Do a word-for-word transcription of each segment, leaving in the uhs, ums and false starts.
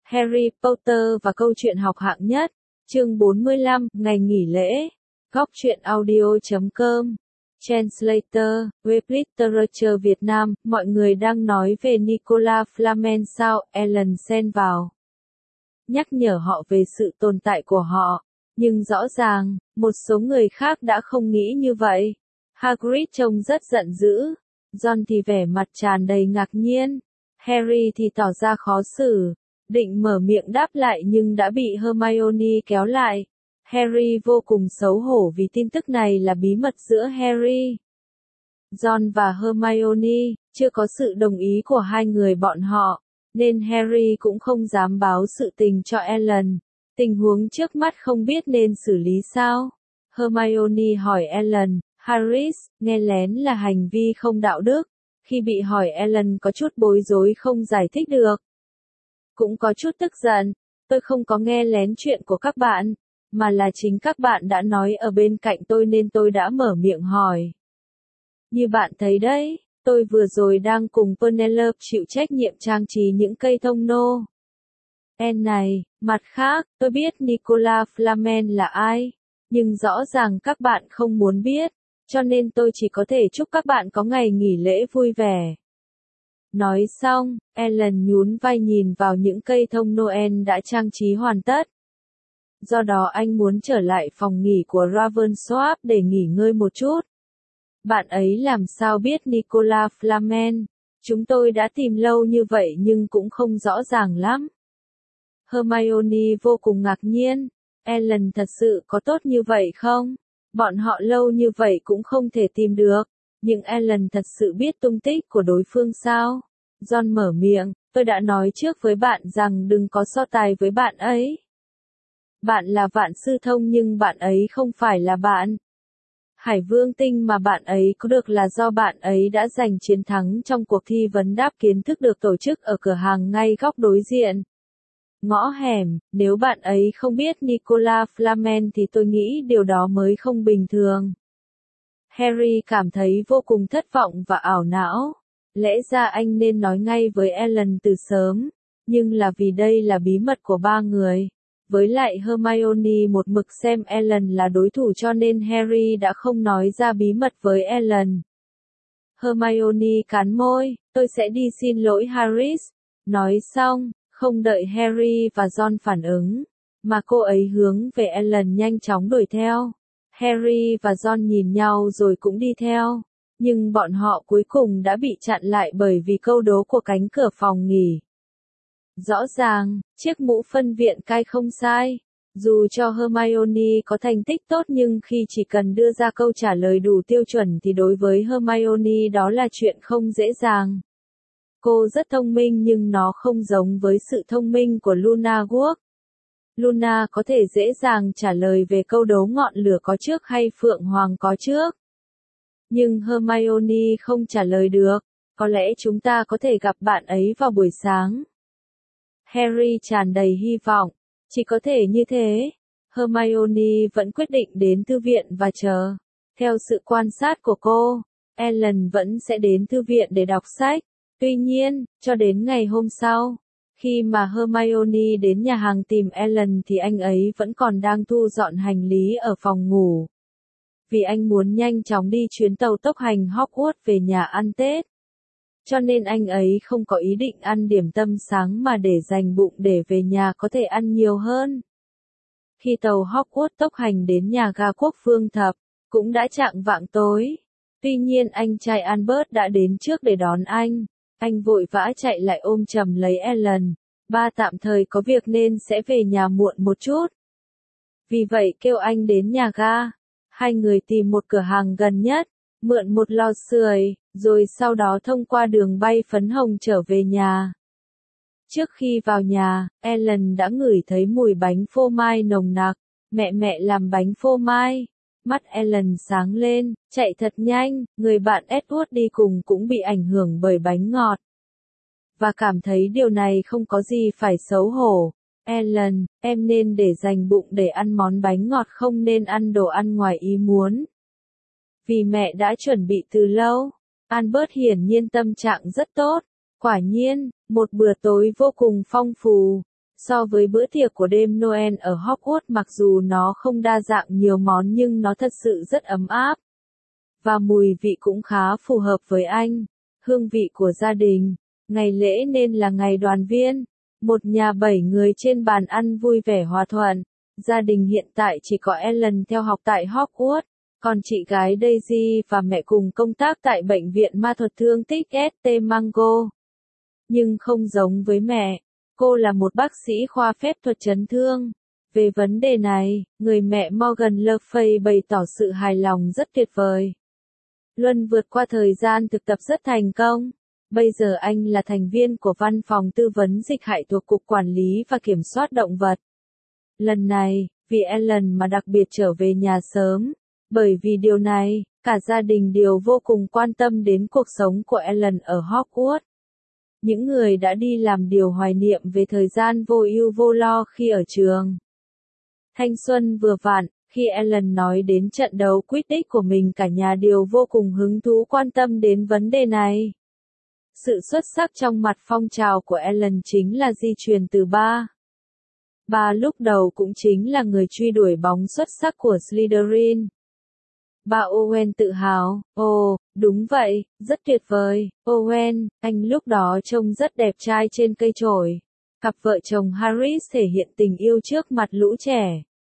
Harry Potter và câu chuyện học hạng nhất, chương bốn mươi lăm, ngày nghỉ lễ. Góc truyện audio chấm com. Translator, Web Literature Việt Nam, mọi người đang nói về Nicolas Flamel sao? Ellen xen vào. Nhắc nhở họ về sự tồn tại của họ. Nhưng rõ ràng, một số người khác đã không nghĩ như vậy. Hagrid trông rất giận dữ. Ron thì vẻ mặt tràn đầy ngạc nhiên. Harry thì tỏ ra khó xử. Định mở miệng đáp lại nhưng đã bị Hermione kéo lại. Harry vô cùng xấu hổ vì tin tức này là bí mật giữa Harry, Ron và Hermione, chưa có sự đồng ý của hai người bọn họ, nên Harry cũng không dám báo sự tình cho Ellen. Tình huống trước mắt không biết nên xử lý sao. Hermione hỏi Ellen, Harris, nghe lén là hành vi không đạo đức. Khi bị hỏi Ellen có chút bối rối không giải thích được. Cũng có chút tức giận, tôi không có nghe lén chuyện của các bạn, mà là chính các bạn đã nói ở bên cạnh tôi nên tôi đã mở miệng hỏi. Như bạn thấy đấy, tôi vừa rồi đang cùng Penelope chịu trách nhiệm trang trí những cây thông nô. En này, mặt khác, tôi biết Nicolas Flamel là ai, nhưng rõ ràng các bạn không muốn biết, cho nên tôi chỉ có thể chúc các bạn có ngày nghỉ lễ vui vẻ. Nói xong, Ellen nhún vai nhìn vào những cây thông Noel đã trang trí hoàn tất. Do đó anh muốn trở lại phòng nghỉ của Ravensworth để nghỉ ngơi một chút. Bạn ấy làm sao biết Nicolas Flamel? Chúng tôi đã tìm lâu như vậy nhưng cũng không rõ ràng lắm. Hermione vô cùng ngạc nhiên. Ellen thật sự có tốt như vậy không? Bọn họ lâu như vậy cũng không thể tìm được. Nhưng Ellen thật sự biết tung tích của đối phương sao? Ron mở miệng, tôi đã nói trước với bạn rằng đừng có so tài với bạn ấy. Bạn là vạn sư thông nhưng bạn ấy không phải là bạn. Hải vương tinh mà bạn ấy có được là do bạn ấy đã giành chiến thắng trong cuộc thi vấn đáp kiến thức được tổ chức ở cửa hàng ngay góc đối diện. Ngõ hẻm, nếu bạn ấy không biết Nicolas Flamel thì tôi nghĩ điều đó mới không bình thường. Harry cảm thấy vô cùng thất vọng và ảo não. Lẽ ra anh nên nói ngay với Ellen từ sớm, nhưng là vì đây là bí mật của ba người. Với lại Hermione một mực xem Ellen là đối thủ cho nên Harry đã không nói ra bí mật với Ellen. Hermione cắn môi, tôi sẽ đi xin lỗi Harris. Nói xong, không đợi Harry và Ron phản ứng, mà cô ấy hướng về Ellen nhanh chóng đuổi theo. Harry và Ron nhìn nhau rồi cũng đi theo, nhưng bọn họ cuối cùng đã bị chặn lại bởi vì câu đố của cánh cửa phòng nghỉ. Rõ ràng, chiếc mũ phân viện cai không sai. Dù cho Hermione có thành tích tốt nhưng khi chỉ cần đưa ra câu trả lời đủ tiêu chuẩn thì đối với Hermione đó là chuyện không dễ dàng. Cô rất thông minh nhưng nó không giống với sự thông minh của Luna Work. Luna có thể dễ dàng trả lời về câu đố ngọn lửa có trước hay Phượng Hoàng có trước. Nhưng Hermione không trả lời được. Có lẽ chúng ta có thể gặp bạn ấy vào buổi sáng. Harry tràn đầy hy vọng. Chỉ có thể như thế. Hermione vẫn quyết định đến thư viện và chờ. Theo sự quan sát của cô, Ellen vẫn sẽ đến thư viện để đọc sách. Tuy nhiên, cho đến ngày hôm sau, khi mà Hermione đến nhà hàng tìm Ellen thì anh ấy vẫn còn đang thu dọn hành lý ở phòng ngủ. Vì anh muốn nhanh chóng đi chuyến tàu tốc hành Hogwarts về nhà ăn Tết. Cho nên anh ấy không có ý định ăn điểm tâm sáng mà để dành bụng để về nhà có thể ăn nhiều hơn. Khi tàu Hogwarts tốc hành đến nhà ga Quốc Vương Thập, cũng đã chạng vạng tối. Tuy nhiên anh trai Albert đã đến trước để đón anh. Anh vội vã chạy lại ôm chầm lấy Ellen. Ba tạm thời có việc nên sẽ về nhà muộn một chút. Vì vậy kêu anh đến nhà ga. Hai người tìm một cửa hàng gần nhất, mượn một lò sưởi, rồi sau đó thông qua đường bay phấn hồng trở về nhà. Trước khi vào nhà, Ellen đã ngửi thấy mùi bánh phô mai nồng nặc. Mẹ mẹ làm bánh phô mai. Mắt Ellen sáng lên, chạy thật nhanh, người bạn Edward đi cùng cũng bị ảnh hưởng bởi bánh ngọt. Và cảm thấy điều này không có gì phải xấu hổ. Ellen, em nên để dành bụng để ăn món bánh ngọt không nên ăn đồ ăn ngoài ý muốn. Vì mẹ đã chuẩn bị từ lâu. Albert hiển nhiên tâm trạng rất tốt. Quả nhiên, một bữa tối vô cùng phong phú. So với bữa tiệc của đêm Noel ở Hogwarts, mặc dù nó không đa dạng nhiều món nhưng nó thật sự rất ấm áp. Và mùi vị cũng khá phù hợp với anh. Hương vị của gia đình. Ngày lễ nên là ngày đoàn viên. Một nhà bảy người trên bàn ăn vui vẻ hòa thuận. Gia đình hiện tại chỉ có Ellen theo học tại Hogwarts, còn chị gái Daisy và mẹ cùng công tác tại bệnh viện ma thuật thương tích ét tê Mango. Nhưng không giống với mẹ, cô là một bác sĩ khoa phép thuật chấn thương. Về vấn đề này, người mẹ Morgan Le Fay bày tỏ sự hài lòng rất tuyệt vời. Luân vượt qua thời gian thực tập rất thành công. Bây giờ anh là thành viên của văn phòng tư vấn dịch hại thuộc Cục Quản lý và Kiểm soát Động vật. Lần này, vì Ellen mà đặc biệt trở về nhà sớm. Bởi vì điều này, cả gia đình đều vô cùng quan tâm đến cuộc sống của Ellen ở Hogwarts. Những người đã đi làm điều hoài niệm về thời gian vô ưu vô lo khi ở trường. Thanh xuân vừa vặn, khi Ellen nói đến trận đấu Quidditch của mình, cả nhà đều vô cùng hứng thú quan tâm đến vấn đề này. Sự xuất sắc trong mặt phong trào của Ellen chính là di truyền từ ba. Ba lúc đầu cũng chính là người truy đuổi bóng xuất sắc của Slytherin. Ba Owen tự hào, ồ, đúng vậy, rất tuyệt vời, Owen, anh lúc đó trông rất đẹp trai trên cây chổi. Cặp vợ chồng Harris thể hiện tình yêu trước mặt lũ trẻ.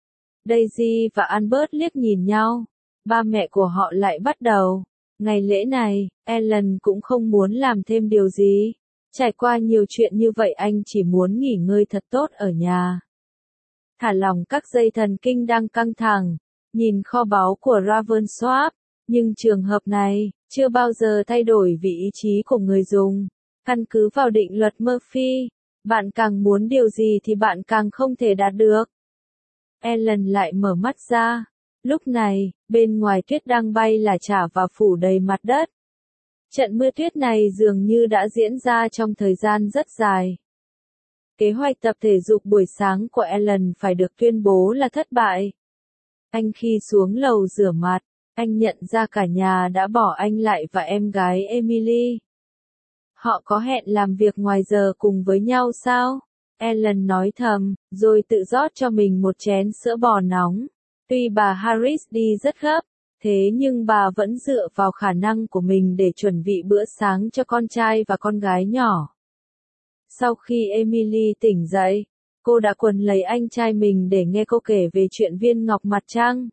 Daisy và Albert liếc nhìn nhau, ba mẹ của họ lại bắt đầu. Ngày lễ này, Ellen cũng không muốn làm thêm điều gì. Trải qua nhiều chuyện như vậy anh chỉ muốn nghỉ ngơi thật tốt ở nhà. Thả lỏng các dây thần kinh đang căng thẳng. Nhìn kho báu của Ravensworth, nhưng trường hợp này, chưa bao giờ thay đổi vì ý chí của người dùng. Căn cứ vào định luật Murphy, bạn càng muốn điều gì thì bạn càng không thể đạt được. Ellen lại mở mắt ra. Lúc này, bên ngoài tuyết đang bay lả chả và phủ đầy mặt đất. Trận mưa tuyết này dường như đã diễn ra trong thời gian rất dài. Kế hoạch tập thể dục buổi sáng của Ellen phải được tuyên bố là thất bại. Anh khi xuống lầu rửa mặt, anh nhận ra cả nhà đã bỏ anh lại và em gái Emily. Họ có hẹn làm việc ngoài giờ cùng với nhau sao? Ellen nói thầm, rồi tự rót cho mình một chén sữa bò nóng. Tuy bà Harris đi rất gấp, thế nhưng bà vẫn dựa vào khả năng của mình để chuẩn bị bữa sáng cho con trai và con gái nhỏ. Sau khi Emily tỉnh dậy, cô đã quấn lấy anh trai mình để nghe cô kể về chuyện viên ngọc mặt trăng.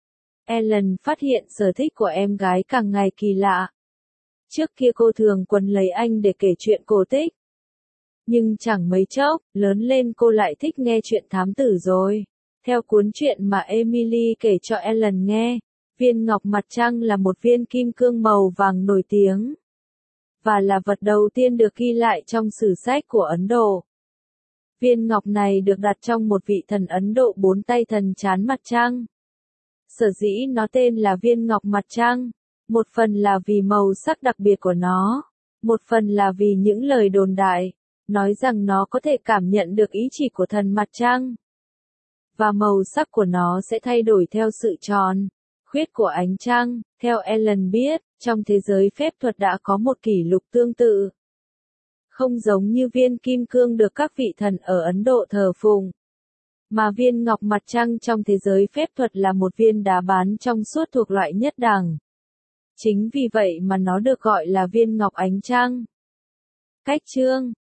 Ellen phát hiện sở thích của em gái càng ngày kỳ lạ. Trước kia cô thường quấn lấy anh để kể chuyện cổ tích. Nhưng chẳng mấy chốc, lớn lên cô lại thích nghe chuyện thám tử rồi. Theo cuốn truyện mà Emily kể cho Ellen nghe, viên ngọc mặt trăng là một viên kim cương màu vàng nổi tiếng. Và là vật đầu tiên được ghi lại trong sử sách của Ấn Độ. Viên ngọc này được đặt trong một vị thần Ấn Độ bốn tay thần chán mặt trăng. Sở dĩ nó tên là viên ngọc mặt trăng, một phần là vì màu sắc đặc biệt của nó, một phần là vì những lời đồn đại, nói rằng nó có thể cảm nhận được ý chỉ của thần mặt trăng. Và màu sắc của nó sẽ thay đổi theo sự tròn, khuyết của ánh trăng. Theo Ellen biết, trong thế giới phép thuật đã có một kỷ lục tương tự. Không giống như viên kim cương được các vị thần ở Ấn Độ thờ phụng, mà viên ngọc mặt trăng trong thế giới phép thuật là một viên đá bán trong suốt thuộc loại nhất đẳng. Chính vì vậy mà nó được gọi là viên ngọc ánh trăng. Cách chương